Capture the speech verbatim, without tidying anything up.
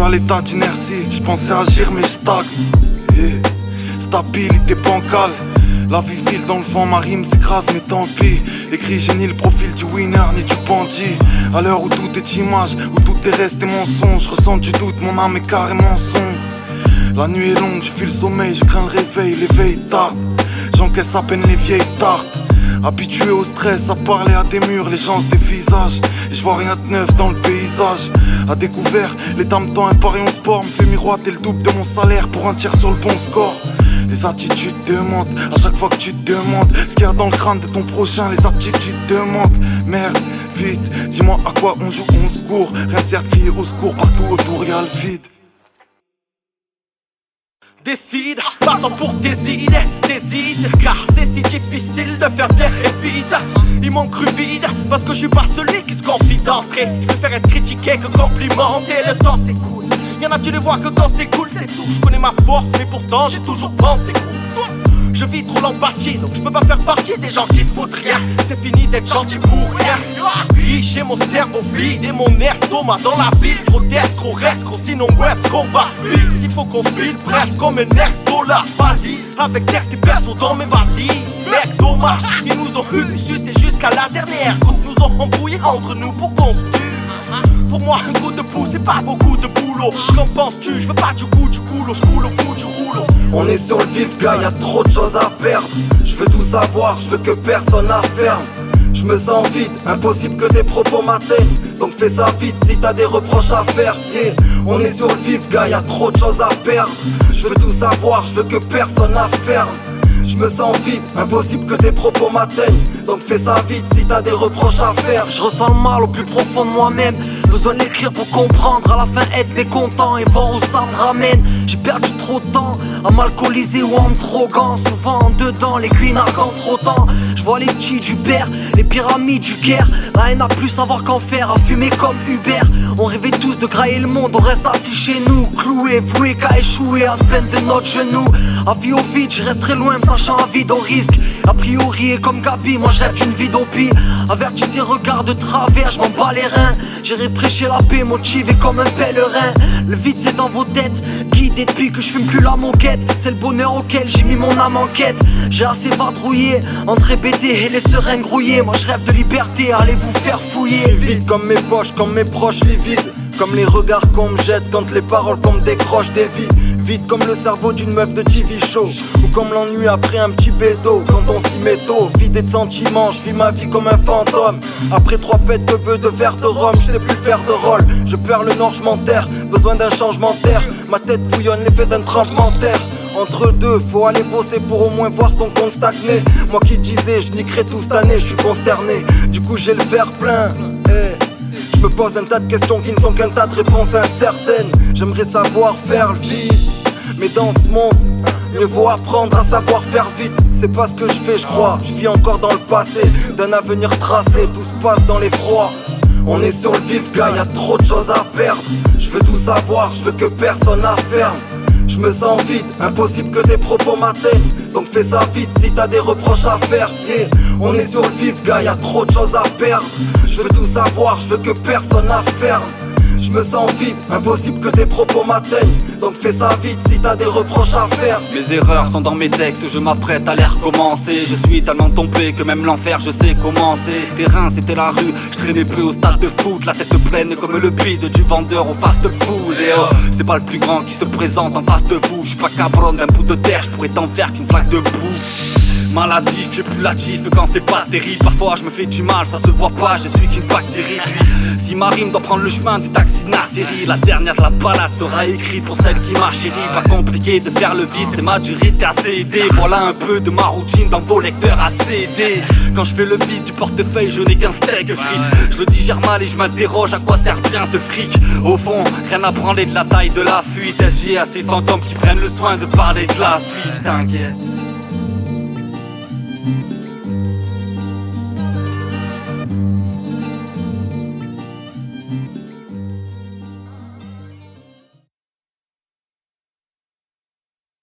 à l'état d'inertie, je pensais agir mais je stagne. Yeah. Stabilité bancale, la vie file dans le vent, ma rime s'écrase mais tant pis. Écrit j'ai ni le profil du winner ni du bandit. À l'heure où tout est image, où tout est resté mensonge, je ressens du doute, mon âme est carrément sombre. La nuit est longue, je fuis le sommeil, je crains le réveil, l'éveil tarde. J'encaisse à peine les vieilles tartes. Habitué au stress, à parler à des murs, les gens se dévisagent. Et je vois rien de neuf dans le paysage. À découvert, l'état me tend un pari en sport, me fait miroiter le double de mon salaire pour un tiers sur le bon score. Les attitudes te mentent, à chaque fois que tu te demandes ce qu'il y a dans le crâne de ton prochain, les aptitudes te manquent. Merde, vite, dis-moi à quoi on joue, on se court. Rien de certes crier au secours, partout autour y'a le vide. Décide, pardon pour tes idées, t'hésites, car c'est si difficile de faire bien et vite. Ils m'ont cru vide, parce que je suis pas celui qui se confie d'entrée. Je préfère être critiqué que complimenté, le temps s'écoule. Y'en a tu les vois que quand c'est cool, c'est tout. Je connais ma force, mais pourtant j'ai toujours pensé cool. Je vis trop l'empathie, donc je peux pas faire partie des gens qui foutent rien. C'est fini d'être gentil pour rien. Riche et mon cerveau vide et mon estomac dans la ville. Trop d'escrocs, rescrocs, sinon où est-ce qu'on va vivre? S'il faut qu'on file presque comme un ex-dollar, j'balise avec texte et perso dans mes valises. Mec, dommage, ils nous ont eu, sucé jusqu'à la dernière goutte. Nous ont embrouillé entre nous pour qu'on se tue. Pour moi un coup de pouce c'est pas beaucoup de boulot. Qu'en penses-tu? Je veux pas du coup du coulo, je coule au bout du rouleau. On est sur le vif gars, y'a trop de choses à perdre. Je veux tout savoir, je veux que personne n'afferme. Je me sens vide, impossible que tes propos m'atteignent. Donc fais ça vite si t'as des reproches à faire. Yeah. On est sur le vif gars, y'a trop de choses à perdre. Je veux tout savoir, je veux que personne n'afferme. Je me sens vide, impossible que tes propos m'atteignent. Donc fais ça vite si t'as des reproches à faire. Je ressens le mal au plus profond de moi-même. Besoin d'écrire pour comprendre, à la fin être mécontent et voir où ça me ramène. J'ai perdu trop de temps à m'alcooliser ou en me droguant. Souvent en dedans, l'aiguille narguant trop temps. Je vois les petits du père, les pyramides du Caire. La haine a plus savoir qu'en faire, à fumer comme Hubert. On rêvait tous de grailler le monde, on reste assis chez nous. Cloué, voué qu'à échouer, à se plaindre de notre genou. À vie au vide, je reste très loin, me sachant à vide au risque. A priori, et comme Gabi, moi je rêve d'une vie d'opi. Averti tes regards de travers, je m'en bats les reins. J'irai prêcher la paix, motivé comme un pèlerin. Le vide c'est dans vos têtes, guidé depuis que je fume plus la moquette. C'est le bonheur auquel j'ai mis mon âme en quête. J'ai assez vadrouillé, entre répéter et les seringues grouillées. Moi je rêve de liberté, allez vous faire fouiller. Je suis vide comme mes poches, comme mes proches livides. Comme les regards qu'on me jette quand les paroles qu'on me décrochent des vies. Vide comme le cerveau d'une meuf de T V show. Ou comme l'ennui après un petit bédo. Quand on s'y met tôt, vidé de sentiments, je vis ma vie comme un fantôme. Après trois pètes de bœuf, de verre de rhum, je sais plus faire de rôle. Je perds le nord, je m'enterre, besoin d'un changement d'air. Ma tête bouillonne, l'effet d'un tremblement de terre. Entre deux, faut aller bosser pour au moins voir son compte stagner. Moi qui disais, je niquerai tout cette année, je suis consterné. Du coup j'ai le verre plein. Hey. Je me pose un tas de questions qui ne sont qu'un tas de réponses incertaines. J'aimerais savoir faire vite, mais dans ce monde, mieux vaut apprendre à savoir faire vite. C'est pas ce que je fais, je crois. Je vis encore dans le passé, d'un avenir tracé. Tout se passe dans l'effroi. On est sur le vif, gars, y'a trop de choses à perdre. Je veux tout savoir, je veux que personne n'afferme. Je me sens vide, impossible que tes propos m'atteignent. Donc fais ça vite si t'as des reproches à faire. Yeah. On est sur le vif gars, y'a trop de choses à perdre. Je veux tout savoir, je veux que personne n'afferme. Je me sens vide, impossible que tes propos m'atteignent. Donc fais ça vite si t'as des reproches à faire. Mes erreurs sont dans mes textes, je m'apprête à les recommencer. Je suis tellement tombé que même l'enfer je sais commencer. Ce terrain c'était la rue, je traînais peu au stade de foot. La tête pleine comme le bide du vendeur au fast food. Et oh, c'est pas le plus grand qui se présente en face de vous. Je suis pas cabron d'un bout de terre, je pourrais t'en faire qu'une flaque de boue. Maladif, je plus latif quand c'est pas terrible. Parfois je me fais du mal, ça se voit pas, je suis qu'une bactérie. Puis si ma rime doit prendre le chemin du taxi de Nasseri, la dernière de la balade sera écrite pour celle qui m'a chérie. Pas compliqué de faire le vide, c'est ma durité à céder. Voilà un peu de ma routine dans vos lecteurs à céder. Quand je fais le vide du portefeuille, je n'ai qu'un steak frites. Je le digère mal et je m'interroge à quoi sert bien ce fric. Au fond, rien à branler de la taille de la fuite. S G à ces fantômes qui prennent le soin de parler de la suite. T'inquiète.